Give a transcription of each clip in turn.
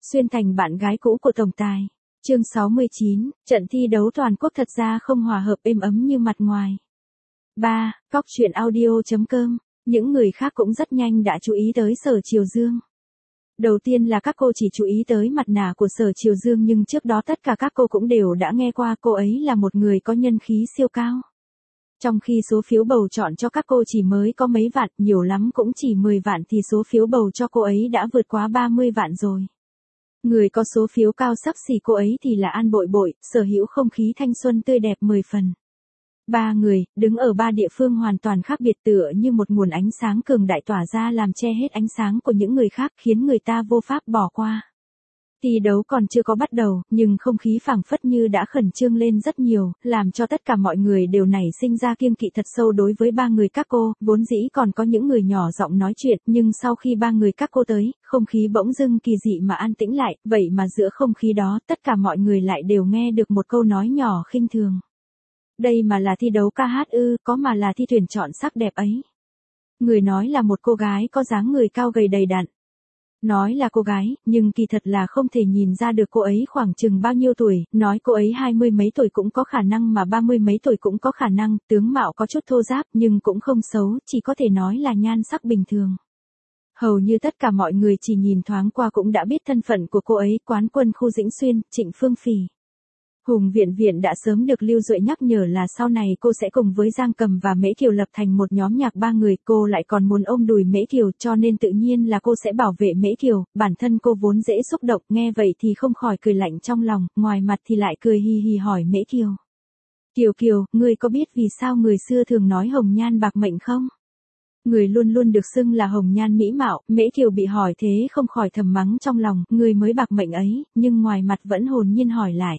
xuyên thành bạn gái cũ của tổng tài. Chương 69, trận thi đấu toàn quốc thật ra không hòa hợp êm ấm như mặt ngoài. 3. Cóc truyện audio.com. Những người khác cũng rất nhanh đã chú ý tới Sở Triều Dương. Đầu tiên là các cô chỉ chú ý tới mặt nạ của Sở Triều Dương, nhưng trước đó tất cả các cô cũng đều đã nghe qua cô ấy là một người có nhân khí siêu cao. Trong khi số phiếu bầu chọn cho các cô chỉ mới có mấy vạn, nhiều lắm cũng chỉ 10 vạn, thì số phiếu bầu cho cô ấy đã vượt quá 30 vạn rồi. Người có số phiếu cao xấp xỉ cô ấy thì là An Bội Bội, sở hữu không khí thanh xuân tươi đẹp 10 phần. Ba người, đứng ở ba địa phương hoàn toàn khác biệt, tựa như một nguồn ánh sáng cường đại tỏa ra làm che hết ánh sáng của những người khác, khiến người ta vô pháp bỏ qua. Thi đấu còn chưa có bắt đầu, nhưng không khí phảng phất như đã khẩn trương lên rất nhiều, làm cho tất cả mọi người đều nảy sinh ra kiêng kỵ thật sâu đối với ba người các cô. Vốn dĩ còn có những người nhỏ giọng nói chuyện, nhưng sau khi ba người các cô tới, không khí bỗng dưng kỳ dị mà an tĩnh lại, vậy mà giữa không khí đó, tất cả mọi người lại đều nghe được một câu nói nhỏ khinh thường. Đây mà là thi đấu ca hát ư, có mà là thi tuyển chọn sắc đẹp ấy. Người nói là một cô gái có dáng người cao gầy đầy đặn. Nói là cô gái, nhưng kỳ thật là không thể nhìn ra được cô ấy khoảng chừng bao nhiêu tuổi, nói cô ấy 20 mấy tuổi cũng có khả năng mà 30 mấy tuổi cũng có khả năng, tướng mạo có chút thô ráp nhưng cũng không xấu, chỉ có thể nói là nhan sắc bình thường. Hầu như tất cả mọi người chỉ nhìn thoáng qua cũng đã biết thân phận của cô ấy, quán quân khu Dĩnh Xuyên, Trịnh Phương Phỉ. Hùng Viện Viện đã sớm được Lưu Duệ nhắc nhở là sau này cô sẽ cùng với Giang Cầm và Mễ Kiều lập thành một nhóm nhạc ba người, cô lại còn muốn ôm đùi Mễ Kiều, cho nên tự nhiên là cô sẽ bảo vệ Mễ Kiều, bản thân cô vốn dễ xúc động, nghe vậy thì không khỏi cười lạnh trong lòng, ngoài mặt thì lại cười hì hì hỏi Mễ Kiều. Kiều Kiều, ngươi có biết vì sao người xưa thường nói hồng nhan bạc mệnh không? Người luôn luôn được xưng là hồng nhan mỹ mạo, Mễ Kiều bị hỏi thế không khỏi thầm mắng trong lòng, người mới bạc mệnh ấy, nhưng ngoài mặt vẫn hồn nhiên hỏi lại.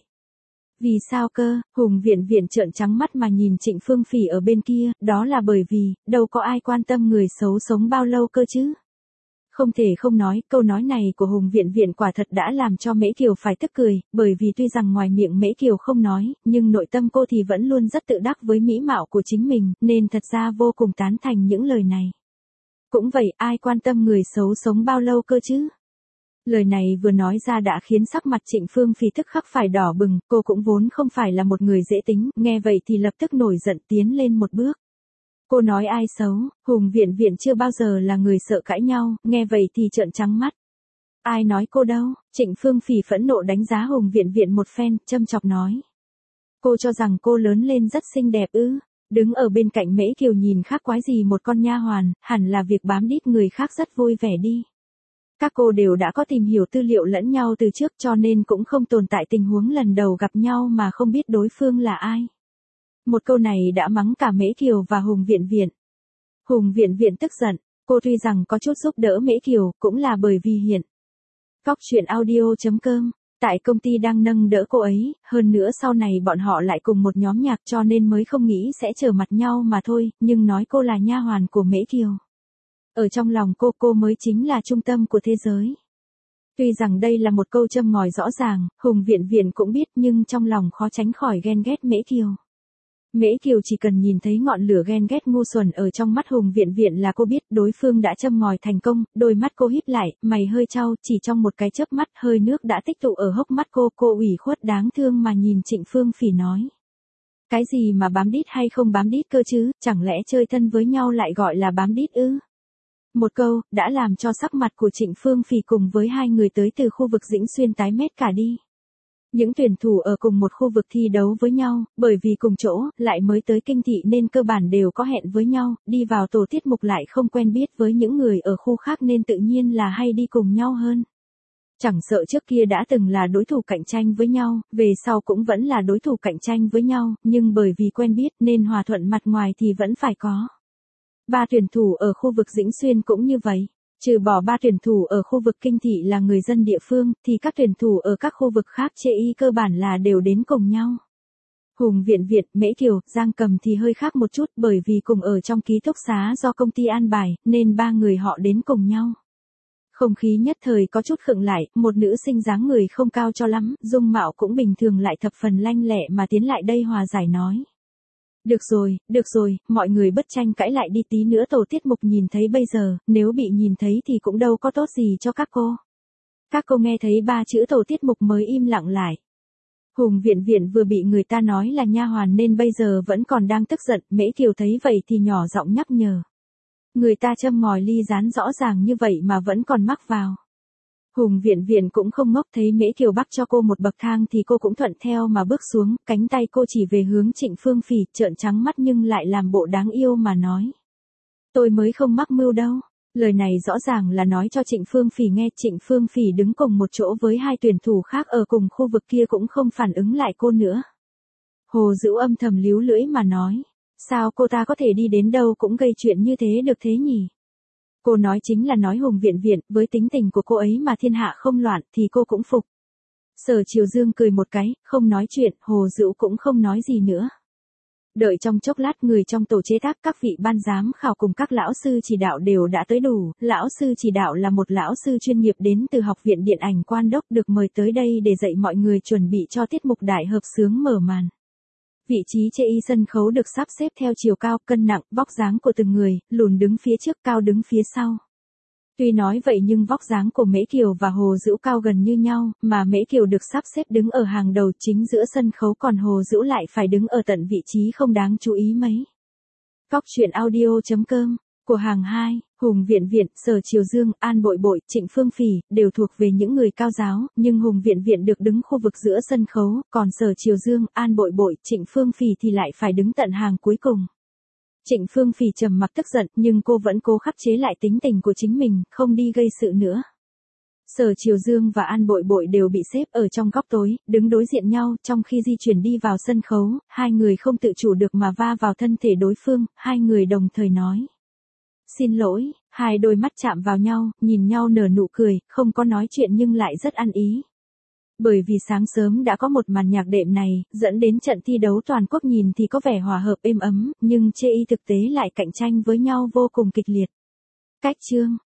Vì sao cơ? Hùng Viện Viện trợn trắng mắt mà nhìn Trịnh Phương Phỉ ở bên kia, đó là bởi vì, đâu có ai quan tâm người xấu sống bao lâu cơ chứ. Không thể không nói, câu nói này của Hùng Viện Viện quả thật đã làm cho Mễ Kiều phải tức cười, bởi vì tuy rằng ngoài miệng Mễ Kiều không nói, nhưng nội tâm cô thì vẫn luôn rất tự đắc với mỹ mạo của chính mình, nên thật ra vô cùng tán thành những lời này. Cũng vậy, ai quan tâm người xấu sống bao lâu cơ chứ? Lời này vừa nói ra đã khiến sắc mặt Trịnh Phương Phỉ tức khắc phải đỏ bừng, cô cũng vốn không phải là một người dễ tính, nghe vậy thì lập tức nổi giận tiến lên một bước. Cô nói ai xấu, Hùng Viện Viện chưa bao giờ là người sợ cãi nhau, nghe vậy thì trợn trắng mắt. Ai nói cô đâu? Trịnh Phương Phỉ phẫn nộ đánh giá Hùng Viện Viện một phen, châm chọc nói. Cô cho rằng cô lớn lên rất xinh đẹp ư? Đứng ở bên cạnh Mễ Kiều nhìn khác quái gì một con nha hoàn, hẳn là việc bám đít người khác rất vui vẻ đi. Các cô đều đã có tìm hiểu tư liệu lẫn nhau từ trước, cho nên cũng không tồn tại tình huống lần đầu gặp nhau mà không biết đối phương là ai. Một câu này đã mắng cả Mễ Kiều và Hùng Viện Viện. Hùng Viện Viện tức giận, cô tuy rằng có chút giúp đỡ Mễ Kiều, cũng là bởi vì hiện Cóc truyện audio.com, tại công ty đang nâng đỡ cô ấy, hơn nữa sau này bọn họ lại cùng một nhóm nhạc cho nên mới không nghĩ sẽ trở mặt nhau mà thôi, nhưng nói cô là nha hoàn của Mễ Kiều. Ở trong lòng cô mới chính là trung tâm của thế giới. Tuy rằng đây là một câu châm ngòi rõ ràng, Hùng Viện Viện cũng biết, nhưng trong lòng khó tránh khỏi ghen ghét Mễ Kiều. Mễ Kiều chỉ cần nhìn thấy ngọn lửa ghen ghét ngu xuẩn ở trong mắt Hùng Viện Viện là cô biết đối phương đã châm ngòi thành công, đôi mắt cô híp lại, mày hơi chau, chỉ trong một cái chớp mắt hơi nước đã tích tụ ở hốc mắt cô ủy khuất đáng thương mà nhìn Trịnh Phương Phỉ nói. Cái gì mà bám đít hay không bám đít cơ chứ, chẳng lẽ chơi thân với nhau lại gọi là bám đít ư? Một câu, đã làm cho sắc mặt của Trịnh Phương Phỉ cùng với hai người tới từ khu vực Dĩnh Xuyên tái mét cả đi. Những tuyển thủ ở cùng một khu vực thi đấu với nhau, bởi vì cùng chỗ, lại mới tới kinh thị nên cơ bản đều có hẹn với nhau, đi vào tổ tiết mục lại không quen biết với những người ở khu khác nên tự nhiên là hay đi cùng nhau hơn. Chẳng sợ trước kia đã từng là đối thủ cạnh tranh với nhau, về sau cũng vẫn là đối thủ cạnh tranh với nhau, nhưng bởi vì quen biết nên hòa thuận mặt ngoài thì vẫn phải có. Ba tuyển thủ ở khu vực Dĩnh Xuyên cũng như vậy. Trừ bỏ ba tuyển thủ ở khu vực kinh thị là người dân địa phương, thì các tuyển thủ ở các khu vực khác chê y cơ bản là đều đến cùng nhau. Hùng Viện Viện, Mễ Kiều, Giang Cầm thì hơi khác một chút, bởi vì cùng ở trong ký túc xá do công ty an bài, nên ba người họ đến cùng nhau. Không khí nhất thời có chút khựng lại, một nữ sinh dáng người không cao cho lắm, dung mạo cũng bình thường lại thập phần lanh lẹ mà tiến lại đây hòa giải nói. Được rồi, mọi người bất tranh cãi lại đi, tí nữa tổ tiết mục nhìn thấy bây giờ, nếu bị nhìn thấy thì cũng đâu có tốt gì cho các cô. Các cô nghe thấy ba chữ tổ tiết mục mới im lặng lại. Hùng Viện Viện vừa bị người ta nói là nha hoàn nên bây giờ vẫn còn đang tức giận, Mễ Kiều thấy vậy thì nhỏ giọng nhắc nhở. Người ta châm ngòi ly rán rõ ràng như vậy mà vẫn còn mắc vào. Hùng Viện Viện cũng không ngốc, thấy Mễ Kiều bắt cho cô một bậc thang thì cô cũng thuận theo mà bước xuống, cánh tay cô chỉ về hướng Trịnh Phương Phỉ, trợn trắng mắt nhưng lại làm bộ đáng yêu mà nói. Tôi mới không mắc mưu đâu. Lời này rõ ràng là nói cho Trịnh Phương Phỉ nghe. Trịnh Phương Phỉ đứng cùng một chỗ với hai tuyển thủ khác ở cùng khu vực kia cũng không phản ứng lại cô nữa. Hồ Dữu âm thầm líu lưỡi mà nói. Sao cô ta có thể đi đến đâu cũng gây chuyện như thế được thế nhỉ? Cô nói chính là nói Hùng Viện Viện, với tính tình của cô ấy mà thiên hạ không loạn thì cô cũng phục. Sở Triều Dương cười một cái, không nói chuyện, Hồ Dữu cũng không nói gì nữa. Đợi trong chốc lát người trong tổ chế tác, các vị ban giám khảo cùng các lão sư chỉ đạo đều đã tới đủ. Lão sư chỉ đạo là một lão sư chuyên nghiệp đến từ Học viện Điện ảnh Quan Đốc, được mời tới đây để dạy mọi người chuẩn bị cho tiết mục đại hợp xướng mở màn. Vị trí chê y sân khấu được sắp xếp theo chiều cao, cân nặng, vóc dáng của từng người, lùn đứng phía trước, cao đứng phía sau. Tuy nói vậy nhưng vóc dáng của Mễ Kiều và Hồ Dữu cao gần như nhau, mà Mễ Kiều được sắp xếp đứng ở hàng đầu chính giữa sân khấu, còn Hồ Dữu lại phải đứng ở tận vị trí không đáng chú ý mấy. Cóc truyện audio.com. Của hàng 2, Hùng Viện Viện, Sở Triều Dương, An Bội Bội, Trịnh Phương Phỉ đều thuộc về những người cao giáo, nhưng Hùng Viện Viện được đứng khu vực giữa sân khấu, còn Sở Triều Dương, An Bội Bội, Trịnh Phương Phỉ thì lại phải đứng tận hàng cuối cùng. Trịnh Phương Phỉ trầm mặc tức giận, nhưng cô vẫn cố khắc chế lại tính tình của chính mình, không đi gây sự nữa. Sở Triều Dương và An Bội Bội đều bị xếp ở trong góc tối, đứng đối diện nhau, trong khi di chuyển đi vào sân khấu, hai người không tự chủ được mà va vào thân thể đối phương, hai người đồng thời nói. Xin lỗi, hai đôi mắt chạm vào nhau, nhìn nhau nở nụ cười, không có nói chuyện nhưng lại rất ăn ý. Bởi vì sáng sớm đã có một màn nhạc đệm này, dẫn đến trận thi đấu toàn quốc nhìn thì có vẻ hòa hợp êm ấm, nhưng chê y thực tế lại cạnh tranh với nhau vô cùng kịch liệt. Cách chương